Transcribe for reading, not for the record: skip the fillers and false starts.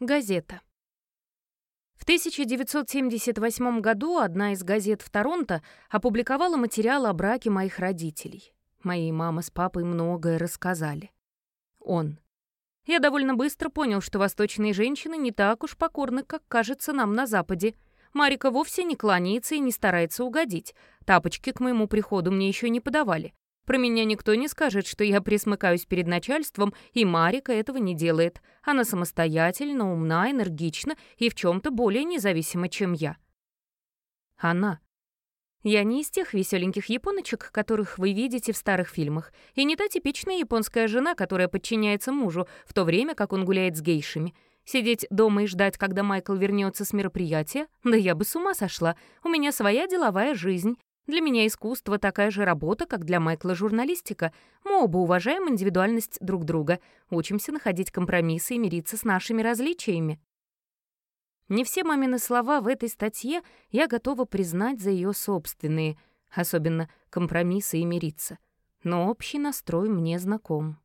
Газета. В 1978 году одна из газет в Торонто опубликовала материал о браке моих родителей. Мои мама с папой многое рассказали. Он. Я довольно быстро понял, что восточные женщины не так уж покорны, как кажется нам на Западе. Марика вовсе не кланяется и не старается угодить. Тапочки к моему приходу мне еще не подавали. Про меня никто не скажет, что я присмыкаюсь перед начальством, и Марика этого не делает. Она самостоятельна, умна, энергична и в чем-то более независима, чем я. Она. Я не из тех веселеньких японочек, которых вы видите в старых фильмах, и не та типичная японская жена, которая подчиняется мужу, в то время как он гуляет с гейшами. Сидеть дома и ждать, когда Майкл вернется с мероприятия? Да я бы с ума сошла. У меня своя деловая жизнь. Для меня искусство такая же работа, как для Майкла журналистика. Мы оба уважаем индивидуальность друг друга, учимся находить компромиссы и мириться с нашими различиями. Не все мамины слова в этой статье я готова признать за ее собственные, особенно компромиссы и мириться. Но общий настрой мне знаком.